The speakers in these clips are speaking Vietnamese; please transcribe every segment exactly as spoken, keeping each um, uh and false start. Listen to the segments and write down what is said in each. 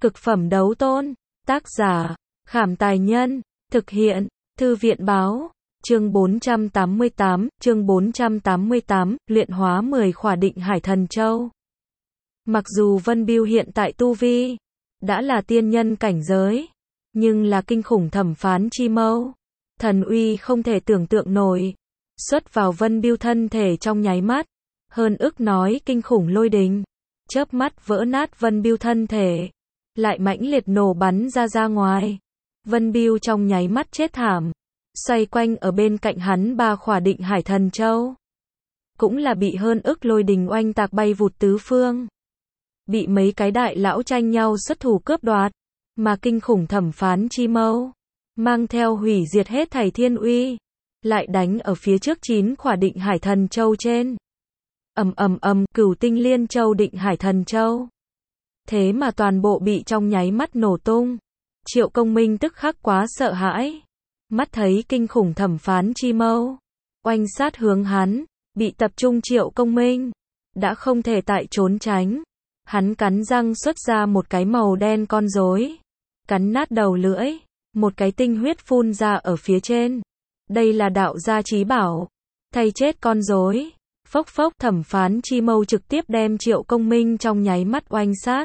Cực phẩm đấu tôn. Tác giả, Khảm Tài Nhân. Thực hiện, Thư viện Báo. Chương bốn trăm tám mươi tám, chương bốn trăm tám mươi tám, luyện hóa mười khỏa định hải thần châu. Mặc dù Vân Bưu hiện tại tu vi đã là tiên nhân cảnh giới, nhưng là kinh khủng thẩm phán chi mâu, thần uy không thể tưởng tượng nổi, xuất vào Vân Bưu thân thể trong nháy mắt, hơn ức nói kinh khủng lôi đình, chớp mắt vỡ nát Vân Bưu thân thể, lại mãnh liệt nổ bắn ra ra ngoài. Vân Bưu trong nháy mắt chết thảm, xoay quanh ở bên cạnh hắn ba khỏa định hải thần châu, cũng là bị hơn ức lôi đình oanh tạc bay vụt tứ phương, bị mấy cái đại lão tranh nhau xuất thủ cướp đoạt, mà kinh khủng thẩm phán chi mâu, mang theo hủy diệt hết thảy thiên uy, lại đánh ở phía trước chín khỏa định hải thần châu trên. Ầm ầm ầm, Cửu Tinh Liên Châu định hải thần châu, thế mà toàn bộ bị trong nháy mắt nổ tung. Triệu Công Minh tức khắc quá sợ hãi, mắt thấy kinh khủng thẩm phán chi mâu oanh sát hướng hắn, bị tập trung Triệu Công Minh đã không thể tại trốn tránh, hắn cắn răng xuất ra một cái màu đen con rối, cắn nát đầu lưỡi, một cái tinh huyết phun ra ở phía trên. Đây là đạo gia chí bảo, thay chết con rối. Phốc phốc, thẩm phán chi mâu trực tiếp đem Triệu Công Minh trong nháy mắt oanh sát.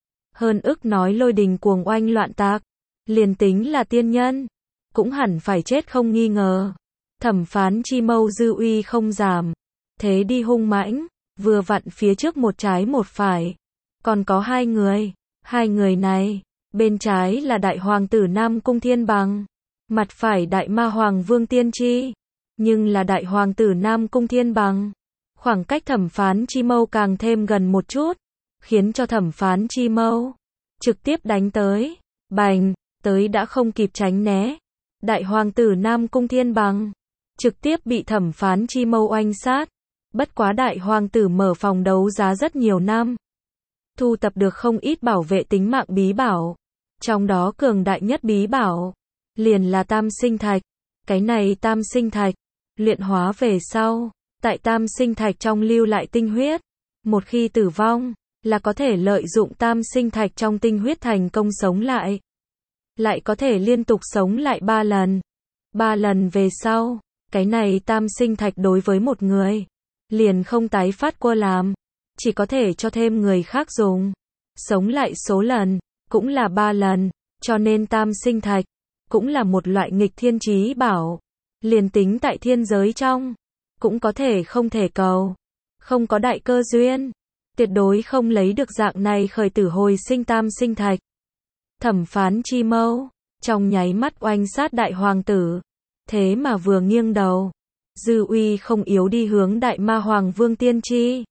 Hơn ức nói lôi đình cuồng oanh loạn tạc, liền tính là tiên nhân, cũng hẳn phải chết không nghi ngờ. Thẩm phán chi mâu dư uy không giảm, thế đi hung mãnh, vừa vặn phía trước một trái một phải, còn có hai người, hai người này, bên trái là đại hoàng tử Nam Cung Thiên Bằng, mặt phải đại ma hoàng Vương Tiên Chi, nhưng là đại hoàng tử Nam Cung Thiên Bằng, khoảng cách thẩm phán chi mâu càng thêm gần một chút, khiến cho thẩm phán chi mâu trực tiếp đánh tới, bành, tới đã không kịp tránh né. Đại hoàng tử Nam Cung Thiên Bằng trực tiếp bị thẩm phán chi mâu oanh sát. Bất quá đại hoàng tử mở phòng đấu giá rất nhiều năm, thu tập được không ít bảo vệ tính mạng bí bảo, trong đó cường đại nhất bí bảo liền là Tam Sinh Thạch. Cái này Tam Sinh Thạch luyện hóa về sau, tại Tam Sinh Thạch trong lưu lại tinh huyết, một khi tử vong là có thể lợi dụng Tam Sinh Thạch trong tinh huyết thành công sống lại, lại có thể liên tục sống lại ba lần. Ba lần về sau, cái này Tam Sinh Thạch đối với một người liền không tái phát qua làm, chỉ có thể cho thêm người khác dùng. Sống lại số lần cũng là ba lần, cho nên Tam Sinh Thạch cũng là một loại nghịch thiên chí bảo, liền tính tại thiên giới trong cũng có thể không thể cầu, không có đại cơ duyên, tuyệt đối không lấy được dạng này khởi tử hồi sinh Tam Sinh Thạch. Thẩm phán chi mâu trong nháy mắt oanh sát đại hoàng tử, thế mà vừa nghiêng đầu, dư uy không yếu đi hướng đại ma hoàng Vương Tiên Chi.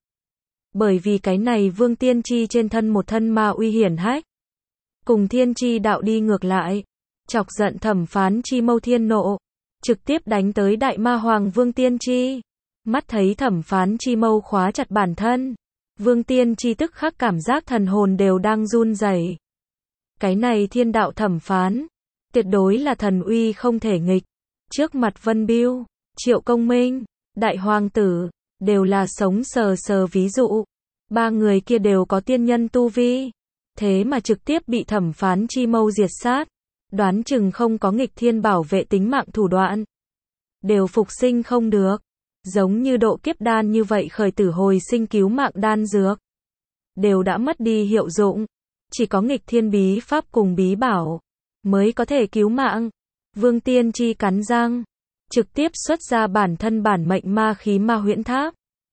Bởi vì cái này Vương Tiên Chi trên thân một thân ma uy hiển hách, cùng thiên chi đạo đi ngược lại, chọc giận thẩm phán chi mâu thiên nộ, trực tiếp đánh tới đại ma hoàng Vương Tiên Chi. Mắt thấy thẩm phán chi mâu khóa chặt bản thân, Vương Tiên Chi tức khắc cảm giác thần hồn đều đang run rẩy. Cái này thiên đạo thẩm phán, tuyệt đối là thần uy không thể nghịch. Trước mặt Vân Bưu, Triệu Công Minh, đại hoàng tử, đều là sống sờ sờ ví dụ. Ba người kia đều có tiên nhân tu vi, thế mà trực tiếp bị thẩm phán chi mâu diệt sát, đoán chừng không có nghịch thiên bảo vệ tính mạng thủ đoạn, đều phục sinh không được. Giống như độ kiếp đan như vậy khởi tử hồi sinh cứu mạng đan dược, đều đã mất đi hiệu dụng, chỉ có nghịch thiên bí pháp cùng bí bảo mới có thể cứu mạng. Vương Tiên Chi cắn răng, trực tiếp xuất ra bản thân bản mệnh ma khí ma huyễn tháp,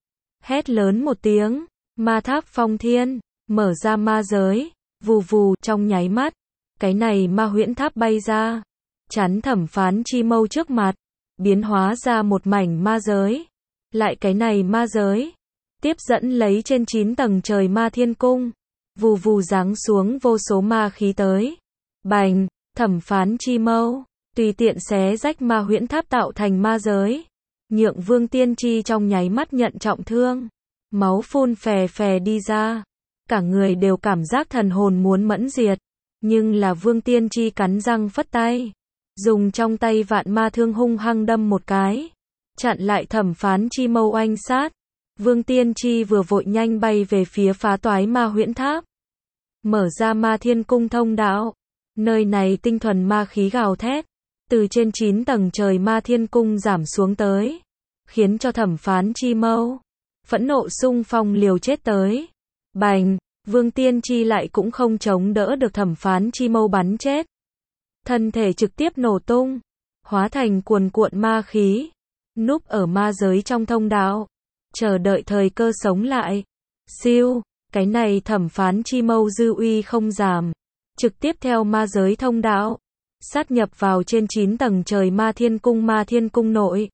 hét lớn một tiếng, ma tháp phong thiên, mở ra ma giới, vù vù, trong nháy mắt, cái này ma huyễn tháp bay ra, chắn thẩm phán chi mâu trước mặt, biến hóa ra một mảnh ma giới. Lại cái này ma giới tiếp dẫn lấy trên chín tầng trời ma thiên cung, vù vù giáng xuống vô số ma khí tới. Bành, thẩm phán chi mâu tùy tiện xé rách ma huyễn tháp tạo thành ma giới, nhượng Vương Tiên Chi trong nháy mắt nhận trọng thương, máu phun phè phè đi ra, cả người đều cảm giác thần hồn muốn mẫn diệt, nhưng là Vương Tiên Chi cắn răng phất tay, dùng trong tay vạn ma thương hung hăng đâm một cái, chặn lại thẩm phán chi mâu oanh sát. Vương Tiên Chi vừa vội nhanh bay về phía phá toái ma huyễn tháp, mở ra ma thiên cung thông đạo. Nơi này tinh thuần ma khí gào thét, từ trên chín tầng trời ma thiên cung giảm xuống tới, khiến cho thẩm phán chi mâu phẫn nộ xung phong liều chết tới. Bành, Vương Tiên Tri lại cũng không chống đỡ được thẩm phán chi mâu bắn chết. Thân thể trực tiếp nổ tung, hóa thành cuồn cuộn ma khí, núp ở ma giới trong thông đạo, chờ đợi thời cơ sống lại. Siêu, cái này thẩm phán chi mâu dư uy không giảm, trực tiếp theo ma giới thông đạo, sát nhập vào trên chín tầng trời ma thiên cung. Ma thiên cung nội,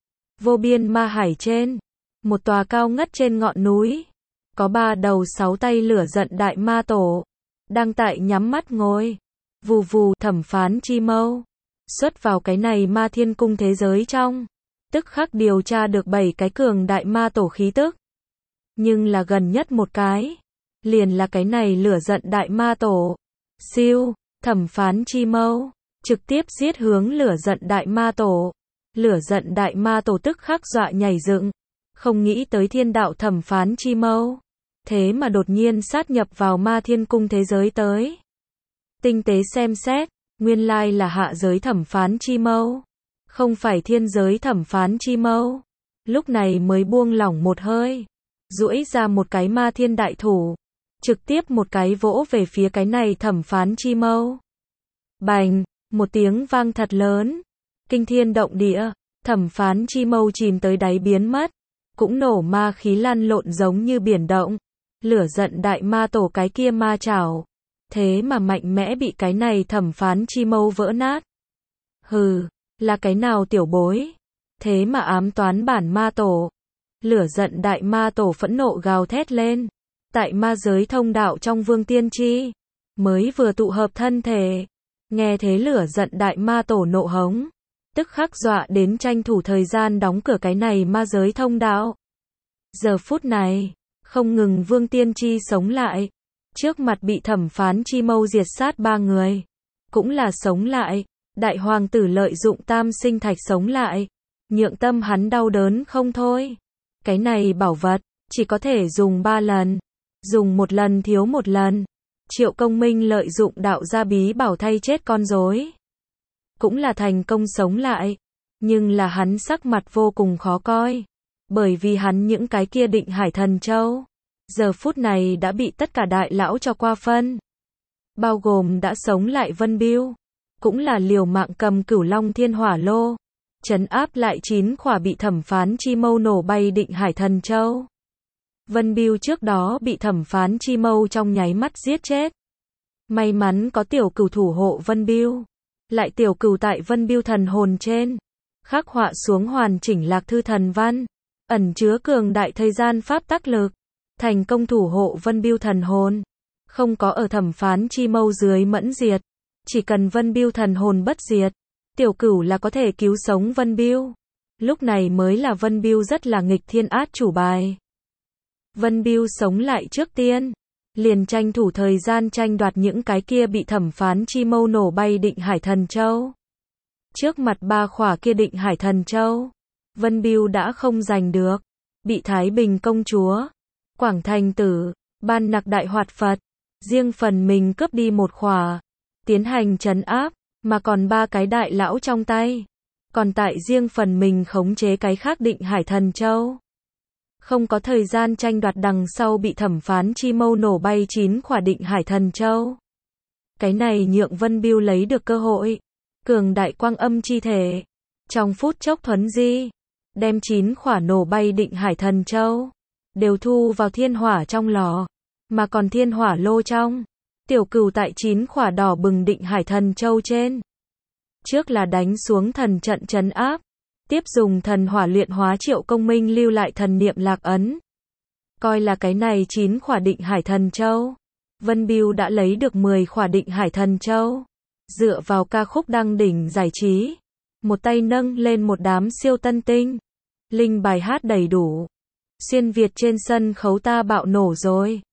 vô biên ma hải trên, một tòa cao ngất trên ngọn núi, có ba đầu sáu tay lửa giận đại ma tổ, đang tại nhắm mắt ngồi. Vù vù, thẩm phán chi mâu xuất vào cái này ma thiên cung thế giới trong, tức khắc điều tra được bảy cái cường đại ma tổ khí tức. Nhưng là gần nhất một cái, liền là cái này lửa giận đại ma tổ. Siêu, thẩm phán chi mâu trực tiếp giết hướng lửa giận đại ma tổ. Lửa giận đại ma tổ tức khắc dọa nhảy dựng, không nghĩ tới thiên đạo thẩm phán chi mâu, thế mà đột nhiên sát nhập vào ma thiên cung thế giới tới. Tinh tế xem xét, nguyên lai là hạ giới thẩm phán chi mâu, không phải thiên giới thẩm phán chi mâu. Lúc này mới buông lỏng một hơi, duỗi ra một cái ma thiên đại thủ, trực tiếp một cái vỗ về phía cái này thẩm phán chi mâu. Bành, một tiếng vang thật lớn, kinh thiên động địa, thẩm phán chi mâu chìm tới đáy biến mất, cũng nổ ma khí lăn lộn giống như biển động. Lửa giận đại ma tổ cái kia ma chảo, thế mà mạnh mẽ bị cái này thẩm phán chi mâu vỡ nát. Hừ, là cái nào tiểu bối, thế mà ám toán bản ma tổ. Lửa giận đại ma tổ phẫn nộ gào thét lên. Tại ma giới thông đạo trong Vương Tiên Tri, mới vừa tụ hợp thân thể, nghe thế lửa giận đại ma tổ nộ hống, tức khắc dọa đến tranh thủ thời gian đóng cửa cái này ma giới thông đạo. Giờ phút này, không ngừng Vương Tiên Tri sống lại, trước mặt bị thẩm phán chi mâu diệt sát ba người, cũng là sống lại. Đại hoàng tử lợi dụng tam sinh thạch sống lại, nhượng tâm hắn đau đớn không thôi. Cái này bảo vật, chỉ có thể dùng ba lần, dùng một lần thiếu một lần. Triệu Công Minh lợi dụng đạo gia bí bảo thay chết con rối, cũng là thành công sống lại, nhưng là hắn sắc mặt vô cùng khó coi, bởi vì hắn những cái kia định hải thần châu, giờ phút này đã bị tất cả đại lão cho qua phân, bao gồm đã sống lại Vân Biêu, cũng là liều mạng cầm Cửu Long Thiên Hỏa Lô, trấn áp lại chín khỏa bị thẩm phán chi mâu nổ bay định hải thần châu. Vân Biêu trước đó bị thẩm phán chi mâu trong nháy mắt giết chết. May mắn có tiểu cửu thủ hộ Vân Biêu, lại tiểu cửu tại Vân Biêu thần hồn trên, khắc họa xuống hoàn chỉnh lạc thư thần văn, ẩn chứa cường đại thời gian pháp tắc lực, thành công thủ hộ Vân Biêu thần hồn, không có ở thẩm phán chi mâu dưới mẫn diệt, chỉ cần Vân Biêu thần hồn bất diệt, tiểu cửu là có thể cứu sống Vân Biêu. Lúc này mới là Vân Biêu rất là nghịch thiên át chủ bài. Vân Biêu sống lại trước tiên, liền tranh thủ thời gian tranh đoạt những cái kia bị thẩm phán chi mâu nổ bay định hải thần châu. Trước mặt ba khỏa kia định hải thần châu, Vân Biêu đã không giành được, bị Thái Bình công chúa, Quảng Thành tử, Ban Nặc đại hoạt Phật, riêng phần mình cướp đi một khỏa, tiến hành trấn áp, mà còn ba cái đại lão trong tay, còn tại riêng phần mình khống chế cái khác định hải thần châu. Không có thời gian tranh đoạt đằng sau bị thẩm phán chi mâu nổ bay chín khỏa định hải thần châu. Cái này nhượng Vân Biêu lấy được cơ hội, cường đại quang âm chi thể, trong phút chốc thuấn di, đem chín khỏa nổ bay định hải thần châu, đều thu vào thiên hỏa trong lò, mà còn thiên hỏa lô trong, tiểu cửu tại chín khỏa đỏ bừng định hải thần châu trên. Trước là đánh xuống thần trận trấn áp, tiếp dùng thần hỏa luyện hóa Triệu Công Minh lưu lại thần niệm lạc ấn. Coi là cái này chín khỏa định hải thần châu, Vân Biêu đã lấy được mười khỏa định hải thần châu. Dựa vào ca khúc đăng đỉnh giải trí, một tay nâng lên một đám siêu tân tinh, linh bài hát đầy đủ. Xuyên Việt trên sân khấu ta bạo nổ rồi.